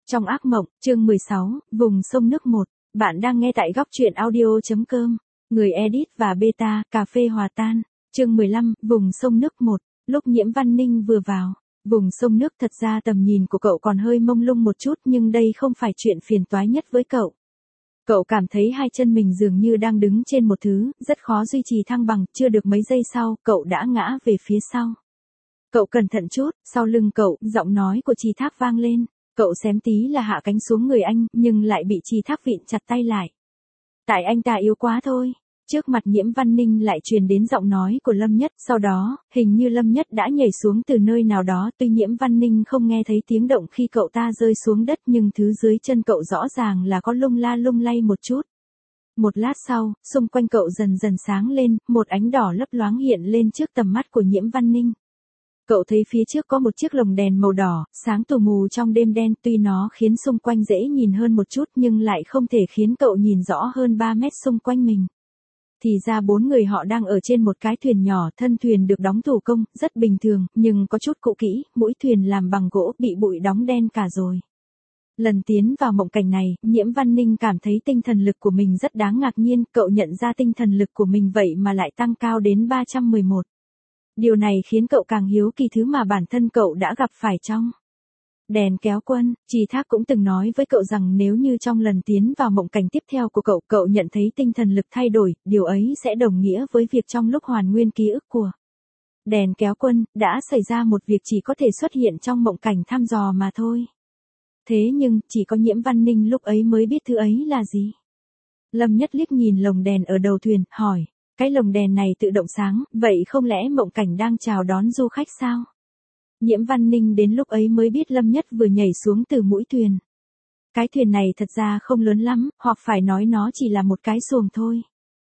Trong ác mộng, chương 16, vùng sông nước 1. Bạn đang nghe tại góc truyện audio.com. Người edit và beta, cà phê hòa tan. Chương 15, vùng sông nước 1. Lúc Nhiễm Văn Ninh vừa vào, vùng sông nước thật ra tầm nhìn của cậu còn hơi mông lung một chút, nhưng đây không phải chuyện phiền toái nhất với cậu. Cậu cảm thấy hai chân mình dường như đang đứng trên một thứ, rất khó duy trì thăng bằng, chưa được mấy giây sau, cậu đã ngã về phía sau. Cậu cẩn thận chút, sau lưng cậu, giọng nói của Trì Thác vang lên. Cậu xém tí là hạ cánh xuống người anh, nhưng lại bị Trì Thác vịn chặt tay lại. Tại anh ta yếu quá thôi. Trước mặt Nhiễm Văn Ninh lại truyền đến giọng nói của Lâm Nhất, sau đó, hình như Lâm Nhất đã nhảy xuống từ nơi nào đó, tuy Nhiễm Văn Ninh không nghe thấy tiếng động khi cậu ta rơi xuống đất, nhưng thứ dưới chân cậu rõ ràng là có lung la lung lay một chút. Một lát sau, xung quanh cậu dần dần sáng lên, một ánh đỏ lấp loáng hiện lên trước tầm mắt của Nhiễm Văn Ninh. Cậu thấy phía trước có một chiếc lồng đèn màu đỏ, sáng tù mù trong đêm đen, tuy nó khiến xung quanh dễ nhìn hơn một chút nhưng lại không thể khiến cậu nhìn rõ hơn 3 mét xung quanh mình. Thì ra 4 người họ đang ở trên một cái thuyền nhỏ, thân thuyền được đóng thủ công, rất bình thường, nhưng có chút cũ kỹ, mũi thuyền làm bằng gỗ, bị bụi đóng đen cả rồi. Lần tiến vào mộng cảnh này, Nhiễm Văn Ninh cảm thấy tinh thần lực của mình rất đáng ngạc nhiên, cậu nhận ra tinh thần lực của mình vậy mà lại tăng cao đến 311. Điều này khiến cậu càng hiếu kỳ thứ mà bản thân cậu đã gặp phải trong đèn kéo quân. Trì Thác cũng từng nói với cậu rằng nếu như trong lần tiến vào mộng cảnh tiếp theo của cậu nhận thấy tinh thần lực thay đổi, điều ấy sẽ đồng nghĩa với việc trong lúc hoàn nguyên ký ức của đèn kéo quân, đã xảy ra một việc chỉ có thể xuất hiện trong mộng cảnh thăm dò mà thôi. Thế nhưng, chỉ có Nhiễm Văn Ninh lúc ấy mới biết thứ ấy là gì. Lâm Nhất liếc nhìn lồng đèn ở đầu thuyền, hỏi. Cái lồng đèn này tự động sáng, vậy không lẽ mộng cảnh đang chào đón du khách sao? Nhiễm Văn Ninh đến lúc ấy mới biết Lâm Nhất vừa nhảy xuống từ mũi thuyền. Cái thuyền này thật ra không lớn lắm, hoặc phải nói nó chỉ là một cái xuồng thôi.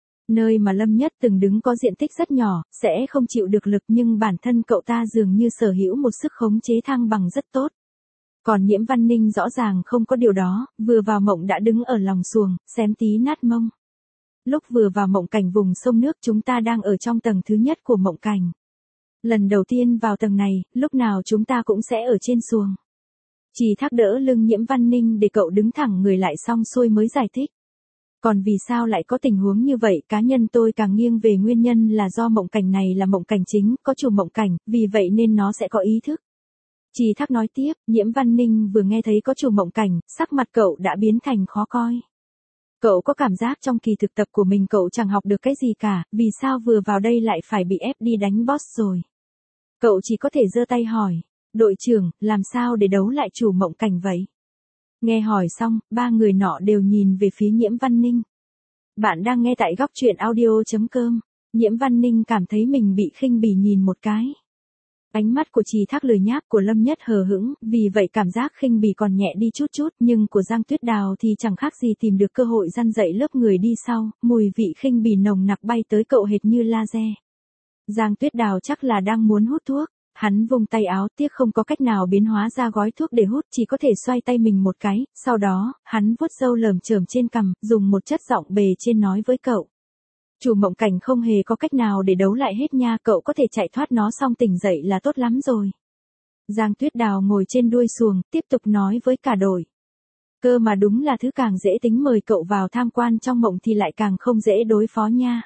Nơi mà Lâm Nhất từng đứng có diện tích rất nhỏ, sẽ không chịu được lực, nhưng bản thân cậu ta dường như sở hữu một sức khống chế thăng bằng rất tốt. Còn Nhiễm Văn Ninh rõ ràng không có điều đó, vừa vào mộng đã đứng ở lòng xuồng, xém tí nát mông. Lúc vừa vào mộng cảnh vùng sông nước, chúng ta đang ở trong tầng thứ nhất của mộng cảnh. Lần đầu tiên vào tầng này, lúc nào chúng ta cũng sẽ ở trên xuồng. Trì Thác đỡ lưng Nhiễm Văn Ninh để cậu đứng thẳng người lại, xong xuôi mới giải thích. Còn vì sao lại có tình huống như vậy, cá nhân tôi càng nghiêng về nguyên nhân là do mộng cảnh này là mộng cảnh chính, có chủ mộng cảnh, vì vậy nên nó sẽ có ý thức. Trì Thác nói tiếp. Nhiễm Văn Ninh vừa nghe thấy có chủ mộng cảnh, sắc mặt cậu đã biến thành khó coi. Cậu có cảm giác trong kỳ thực tập của mình cậu chẳng học được cái gì cả, vì sao vừa vào đây lại phải bị ép đi đánh boss rồi. Cậu chỉ có thể giơ tay hỏi, đội trưởng, làm sao để đấu lại chủ mộng cảnh vậy? Nghe hỏi xong, 3 người nọ đều nhìn về phía Nhiễm Văn Ninh. Bạn đang nghe tại góc truyện audio.com. Nhiễm Văn Ninh cảm thấy mình bị khinh bỉ nhìn một cái. Ánh mắt của Trì Thác lười nhác, của Lâm Nhất hờ hững, vì vậy cảm giác khinh bỉ còn nhẹ đi chút, nhưng của Giang Tuyết Đào thì chẳng khác gì tìm được cơ hội răn dạy lớp người đi sau, mùi vị khinh bỉ nồng nặc bay tới cậu hệt như laser. Giang Tuyết Đào chắc là đang muốn hút thuốc, hắn vung tay áo, tiếc không có cách nào biến hóa ra gói thuốc để hút, chỉ có thể xoay tay mình một cái, sau đó, hắn vuốt râu lởm chởm trên cằm, dùng một chất giọng bề trên nói với cậu. Chủ mộng cảnh không hề có cách nào để đấu lại hết nha, cậu có thể chạy thoát nó xong tỉnh dậy là tốt lắm rồi. Giang Tuyết Đào ngồi trên đuôi xuồng, tiếp tục nói với cả đội. Cơ mà đúng là thứ càng dễ tính mời cậu vào tham quan trong mộng thì lại càng không dễ đối phó nha.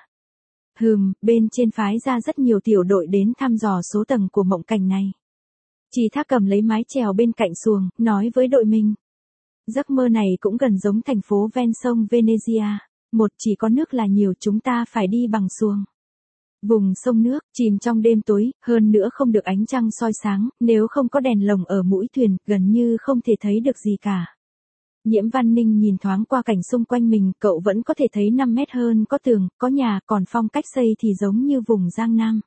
Bên trên phái ra rất nhiều tiểu đội đến thăm dò số tầng của mộng cảnh này. Trì Thác cầm lấy mái chèo bên cạnh xuồng, nói với đội mình. Giấc mơ này cũng gần giống thành phố ven sông Venezia. Chỉ có nước là nhiều, chúng ta phải đi bằng xuồng. Vùng sông nước, chìm trong đêm tối, hơn nữa không được ánh trăng soi sáng, nếu không có đèn lồng ở mũi thuyền, gần như không thể thấy được gì cả. Nhiễm Văn Ninh nhìn thoáng qua cảnh xung quanh mình, cậu vẫn có thể thấy 5 mét hơn, có tường, có nhà, còn phong cách xây thì giống như vùng Giang Nam.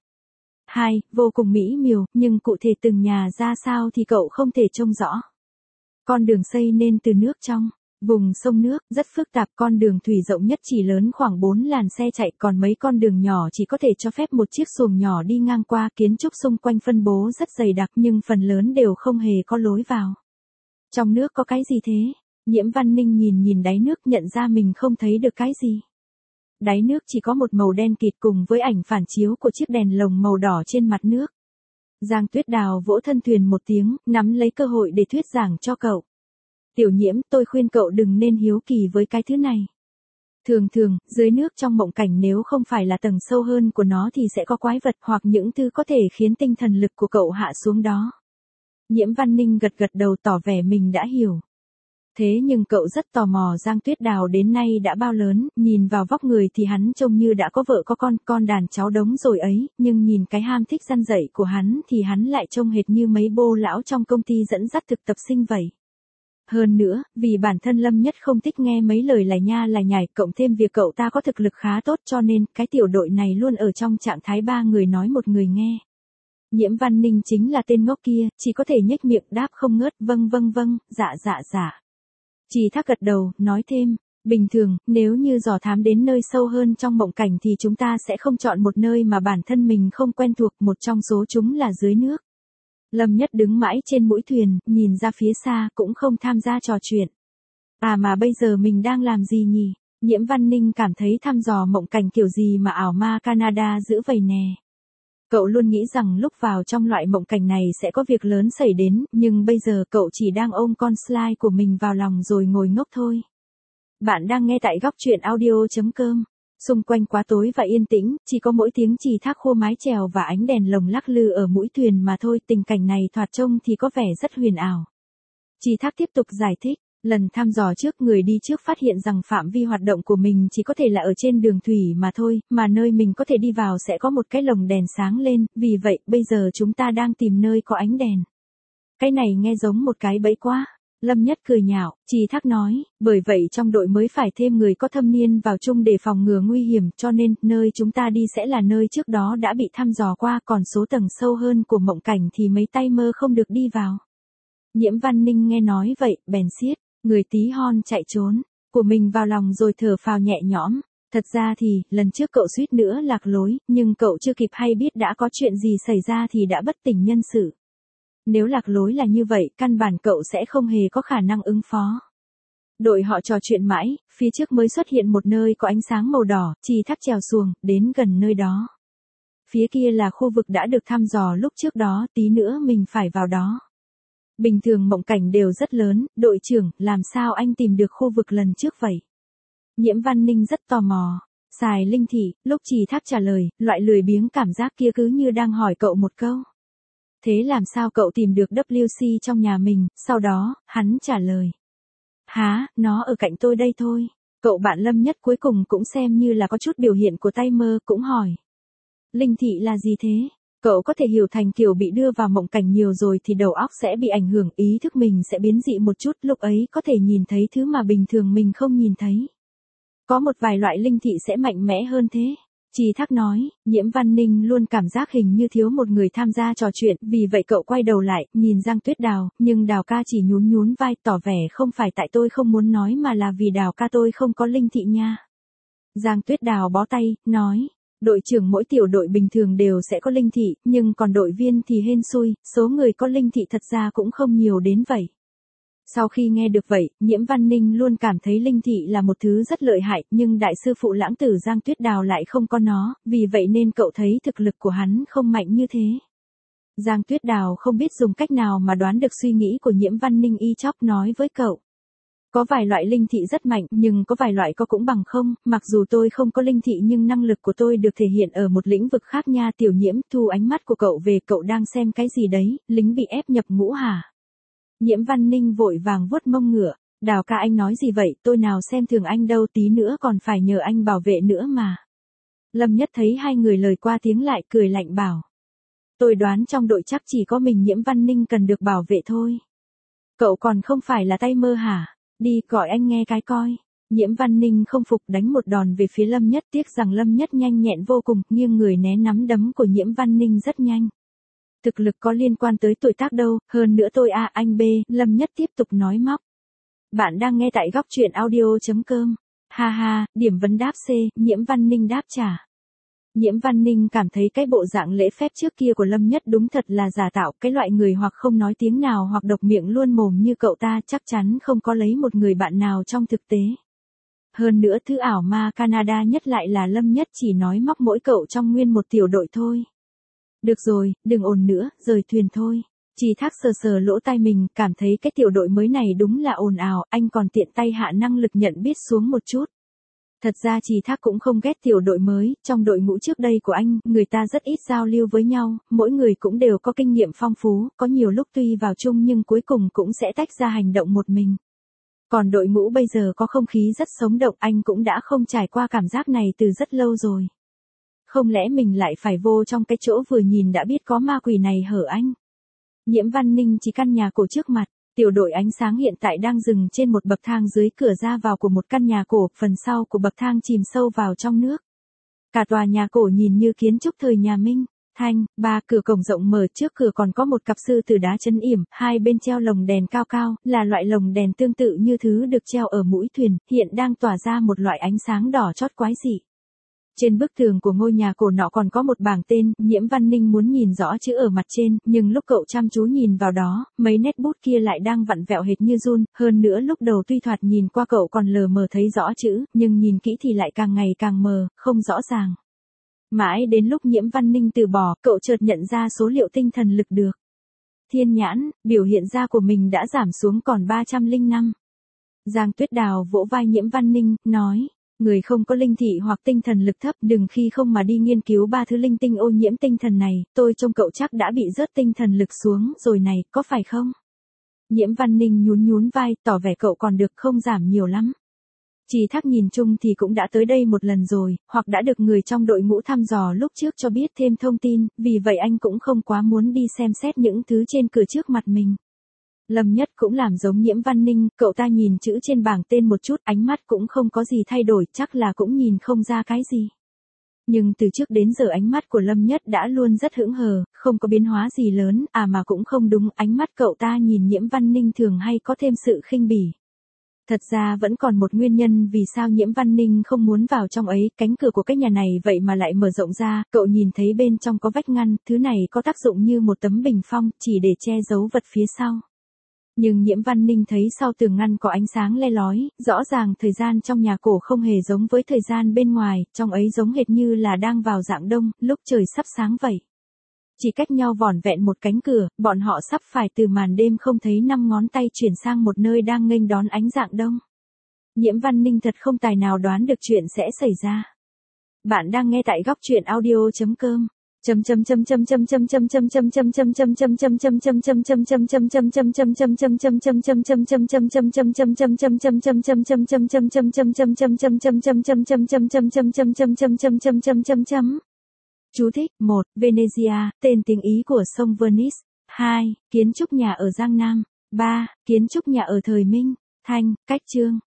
Vô cùng mỹ miều, nhưng cụ thể từng nhà ra sao thì cậu không thể trông rõ. Con đường xây nên từ nước trong. Vùng sông nước, rất phức tạp, con đường thủy rộng nhất chỉ lớn khoảng 4 làn xe chạy, còn mấy con đường nhỏ chỉ có thể cho phép một chiếc xuồng nhỏ đi ngang qua, kiến trúc xung quanh phân bố rất dày đặc nhưng phần lớn đều không hề có lối vào. Trong nước có cái gì thế? Nhiễm Văn Ninh nhìn đáy nước, nhận ra mình không thấy được cái gì. Đáy nước chỉ có một màu đen kịt cùng với ảnh phản chiếu của chiếc đèn lồng màu đỏ trên mặt nước. Giang Tuyết Đào vỗ thân thuyền một tiếng, nắm lấy cơ hội để thuyết giảng cho cậu. Tiểu Nhiễm, tôi khuyên cậu đừng nên hiếu kỳ với cái thứ này. Thường thường, dưới nước trong mộng cảnh nếu không phải là tầng sâu hơn của nó thì sẽ có quái vật hoặc những thứ có thể khiến tinh thần lực của cậu hạ xuống đó. Nhiễm Văn Ninh gật gật đầu tỏ vẻ mình đã hiểu. Thế nhưng cậu rất tò mò Giang Tuyết Đào đến nay đã bao lớn, nhìn vào vóc người thì hắn trông như đã có vợ có con đàn cháu đống rồi ấy, nhưng nhìn cái ham thích răn dậy của hắn thì hắn lại trông hệt như mấy bô lão trong công ty dẫn dắt thực tập sinh vậy. Hơn nữa, vì bản thân Lâm Nhất không thích nghe mấy lời lải nha lải nhải, cộng thêm việc cậu ta có thực lực khá tốt cho nên cái tiểu đội này luôn ở trong trạng thái ba người nói một người nghe. Nhiễm Văn Ninh chính là tên ngốc kia, chỉ có thể nhếch miệng đáp không ngớt, vâng, dạ. Trì Thác gật đầu, nói thêm, bình thường, nếu như dò thám đến nơi sâu hơn trong mộng cảnh thì chúng ta sẽ không chọn một nơi mà bản thân mình không quen thuộc, một trong số chúng là dưới nước. Lâm Nhất đứng mãi trên mũi thuyền, nhìn ra phía xa, cũng không tham gia trò chuyện. À mà bây giờ mình đang làm gì nhỉ? Nhiễm Văn Ninh cảm thấy thăm dò mộng cảnh kiểu gì mà ảo ma Canada dữ vậy nè. Cậu luôn nghĩ rằng lúc vào trong loại mộng cảnh này sẽ có việc lớn xảy đến, nhưng bây giờ cậu chỉ đang ôm con slide của mình vào lòng rồi ngồi ngốc thôi. Bạn đang nghe tại góc truyện audio.com. Xung quanh quá tối và yên tĩnh, chỉ có mỗi tiếng Trì Thác khua mái chèo và ánh đèn lồng lắc lư ở mũi thuyền mà thôi, tình cảnh này thoạt trông thì có vẻ rất huyền ảo. Trì Thác tiếp tục giải thích, lần thăm dò trước người đi trước phát hiện rằng phạm vi hoạt động của mình chỉ có thể là ở trên đường thủy mà thôi, mà nơi mình có thể đi vào sẽ có một cái lồng đèn sáng lên, vì vậy bây giờ chúng ta đang tìm nơi có ánh đèn. Cái này nghe giống một cái bẫy quá. Lâm Nhất cười nhạo, Trì Thác nói, bởi vậy trong đội mới phải thêm người có thâm niên vào chung để phòng ngừa nguy hiểm, cho nên, nơi chúng ta đi sẽ là nơi trước đó đã bị thăm dò qua, còn số tầng sâu hơn của mộng cảnh thì mấy tay mơ không được đi vào. Nhiễm Văn Ninh nghe nói vậy, bèn xiết, người tí hon chạy trốn, của mình vào lòng rồi thở phào nhẹ nhõm. Thật ra thì, lần trước cậu suýt nữa lạc lối, nhưng cậu chưa kịp hay biết đã có chuyện gì xảy ra thì đã bất tỉnh nhân sự. Nếu lạc lối là như vậy, căn bản cậu sẽ không hề có khả năng ứng phó. Đội họ trò chuyện mãi, phía trước mới xuất hiện một nơi có ánh sáng màu đỏ, Trì Thác trèo xuồng, đến gần nơi đó. Phía kia là khu vực đã được thăm dò lúc trước đó, tí nữa mình phải vào đó. Bình thường mộng cảnh đều rất lớn, đội trưởng, làm sao anh tìm được khu vực lần trước vậy? Nhiễm Văn Ninh rất tò mò. Xài Linh Thị, lúc Trì Thác trả lời, loại lười biếng cảm giác kia cứ như đang hỏi cậu một câu. Thế làm sao cậu tìm được WC trong nhà mình? Sau đó, hắn trả lời. Hả, nó ở cạnh tôi đây thôi. Cậu bạn Lâm Nhất cuối cùng cũng xem như là có chút biểu hiện của tay mơ, cũng hỏi. Linh thị là gì thế? Cậu có thể hiểu thành kiểu bị đưa vào mộng cảnh nhiều rồi thì đầu óc sẽ bị ảnh hưởng, ý thức mình sẽ biến dị một chút, lúc ấy có thể nhìn thấy thứ mà bình thường mình không nhìn thấy. Có một vài loại linh thị sẽ mạnh mẽ hơn thế. Trì Thác nói, Nhiễm Văn Ninh luôn cảm giác hình như thiếu một người tham gia trò chuyện, vì vậy cậu quay đầu lại, nhìn Giang Tuyết Đào, nhưng Đào ca chỉ nhún vai, tỏ vẻ không phải tại tôi không muốn nói mà là vì Đào ca tôi không có linh thị nha. Giang Tuyết Đào bó tay, nói, đội trưởng mỗi tiểu đội bình thường đều sẽ có linh thị, nhưng còn đội viên thì hên xui, số người có linh thị thật ra cũng không nhiều đến vậy. Sau khi nghe được vậy, Nhiễm Văn Ninh luôn cảm thấy linh thị là một thứ rất lợi hại, nhưng đại sư phụ lãng tử Giang Tuyết Đào lại không có nó, vì vậy nên cậu thấy thực lực của hắn không mạnh như thế. Giang Tuyết Đào không biết dùng cách nào mà đoán được suy nghĩ của Nhiễm Văn Ninh, y chóc nói với cậu. Có vài loại linh thị rất mạnh, nhưng có vài loại có cũng bằng không, mặc dù tôi không có linh thị nhưng năng lực của tôi được thể hiện ở một lĩnh vực khác nha. Tiểu Nhiễm thu ánh mắt của cậu về, cậu đang xem cái gì đấy, lính bị ép nhập ngũ hả? Nhiễm Văn Ninh vội vàng vuốt mông ngựa, Đào ca anh nói gì vậy, tôi nào xem thường anh đâu, tí nữa còn phải nhờ anh bảo vệ nữa mà. Lâm Nhất thấy hai người lời qua tiếng lại, cười lạnh bảo. Tôi đoán trong đội chắc chỉ có mình Nhiễm Văn Ninh cần được bảo vệ thôi. Cậu còn không phải là tay mơ hả? Đi gọi anh nghe cái coi. Nhiễm Văn Ninh không phục, đánh một đòn về phía Lâm Nhất, tiếc rằng Lâm Nhất nhanh nhẹn vô cùng, nghiêng người né nắm đấm của Nhiễm Văn Ninh rất nhanh. Thực lực có liên quan tới tuổi tác đâu, hơn nữa tôi anh B, Lâm Nhất tiếp tục nói móc. Bạn đang nghe tại góc truyện audio.com. Ha ha, điểm vấn đáp C, Nhiễm Văn Ninh đáp trả. Nhiễm Văn Ninh cảm thấy cái bộ dạng lễ phép trước kia của Lâm Nhất đúng thật là giả tạo, cái loại người hoặc không nói tiếng nào hoặc độc miệng luôn mồm như cậu ta chắc chắn không có lấy một người bạn nào trong thực tế. Hơn nữa thứ ảo ma Canada nhất lại là Lâm Nhất chỉ nói móc mỗi cậu trong nguyên một tiểu đội thôi. Được rồi, đừng ồn nữa, rời thuyền thôi. Trì Thác sờ sờ lỗ tai mình, cảm thấy cái tiểu đội mới này đúng là ồn ào, anh còn tiện tay hạ năng lực nhận biết xuống một chút. Thật ra Trì Thác cũng không ghét tiểu đội mới, trong đội ngũ trước đây của anh, người ta rất ít giao lưu với nhau, mỗi người cũng đều có kinh nghiệm phong phú, có nhiều lúc tuy vào chung nhưng cuối cùng cũng sẽ tách ra hành động một mình. Còn đội ngũ bây giờ có không khí rất sống động, anh cũng đã không trải qua cảm giác này từ rất lâu rồi. Không lẽ mình lại phải vô trong cái chỗ vừa nhìn đã biết có ma quỷ này hở anh? Nhiễm Văn Ninh chỉ căn nhà cổ trước mặt, tiểu đội ánh sáng hiện tại đang dừng trên một bậc thang dưới cửa ra vào của một căn nhà cổ, phần sau của bậc thang chìm sâu vào trong nước. Cả tòa nhà cổ nhìn như kiến trúc thời nhà Minh. Thanh, cửa cổng rộng mở, trước cửa còn có một cặp sư tử đá chấn yểm, hai bên treo lồng đèn cao cao, là loại lồng đèn tương tự như thứ được treo ở mũi thuyền, hiện đang tỏa ra một loại ánh sáng đỏ chót quái dị. Trên bức tường của ngôi nhà cổ nọ còn có một bảng tên, Nhiễm Văn Ninh muốn nhìn rõ chữ ở mặt trên, nhưng lúc cậu chăm chú nhìn vào đó, mấy nét bút kia lại đang vặn vẹo hệt như run, hơn nữa lúc đầu tuy thoạt nhìn qua cậu còn lờ mờ thấy rõ chữ, nhưng nhìn kỹ thì lại càng ngày càng mờ, không rõ ràng. Mãi đến lúc Nhiễm Văn Ninh từ bỏ, cậu chợt nhận ra số liệu tinh thần lực được. Thiên nhãn, biểu hiện ra của mình đã giảm xuống còn 305. Giang Tuyết Đào vỗ vai Nhiễm Văn Ninh, nói, người không có linh thị hoặc tinh thần lực thấp đừng khi không mà đi nghiên cứu ba thứ linh tinh ô nhiễm tinh thần này, tôi trông cậu chắc đã bị rớt tinh thần lực xuống rồi này, có phải không? Nhiễm Văn Ninh nhún vai, tỏ vẻ cậu còn được, không giảm nhiều lắm. Trì Thác nhìn chung thì cũng đã tới đây một lần rồi, hoặc đã được người trong đội ngũ thăm dò lúc trước cho biết thêm thông tin, vì vậy anh cũng không quá muốn đi xem xét những thứ trên cửa trước mặt mình. Lâm Nhất cũng làm giống Nhiễm Văn Ninh, cậu ta nhìn chữ trên bảng tên một chút, ánh mắt cũng không có gì thay đổi, chắc là cũng nhìn không ra cái gì. Nhưng từ trước đến giờ ánh mắt của Lâm Nhất đã luôn rất hững hờ, không có biến hóa gì lớn, mà cũng không đúng, ánh mắt cậu ta nhìn Nhiễm Văn Ninh thường hay có thêm sự khinh bỉ. Thật ra vẫn còn một nguyên nhân vì sao Nhiễm Văn Ninh không muốn vào trong ấy, cánh cửa của cái nhà này vậy mà lại mở rộng ra, cậu nhìn thấy bên trong có vách ngăn, thứ này có tác dụng như một tấm bình phong, chỉ để che giấu vật phía sau. Nhưng Nhiễm Văn Ninh thấy sau tường ngăn có ánh sáng le lói, rõ ràng thời gian trong nhà cổ không hề giống với thời gian bên ngoài, trong ấy giống hệt như là đang vào dạng đông, lúc trời sắp sáng vậy. Chỉ cách nhau vỏn vẹn một cánh cửa, bọn họ sắp phải từ màn đêm không thấy 5 ngón tay chuyển sang một nơi đang nghênh đón ánh dạng đông. Nhiễm Văn Ninh thật không tài nào đoán được chuyện sẽ xảy ra. Bạn đang nghe tại góc truyện audio.com. Chú thích: 1. Venezia, tên tiếng Ý của sông Venice. 2. Kiến trúc nhà ở Giang Nam. 3. Kiến trúc nhà ở thời Minh. Thanh, cách chương.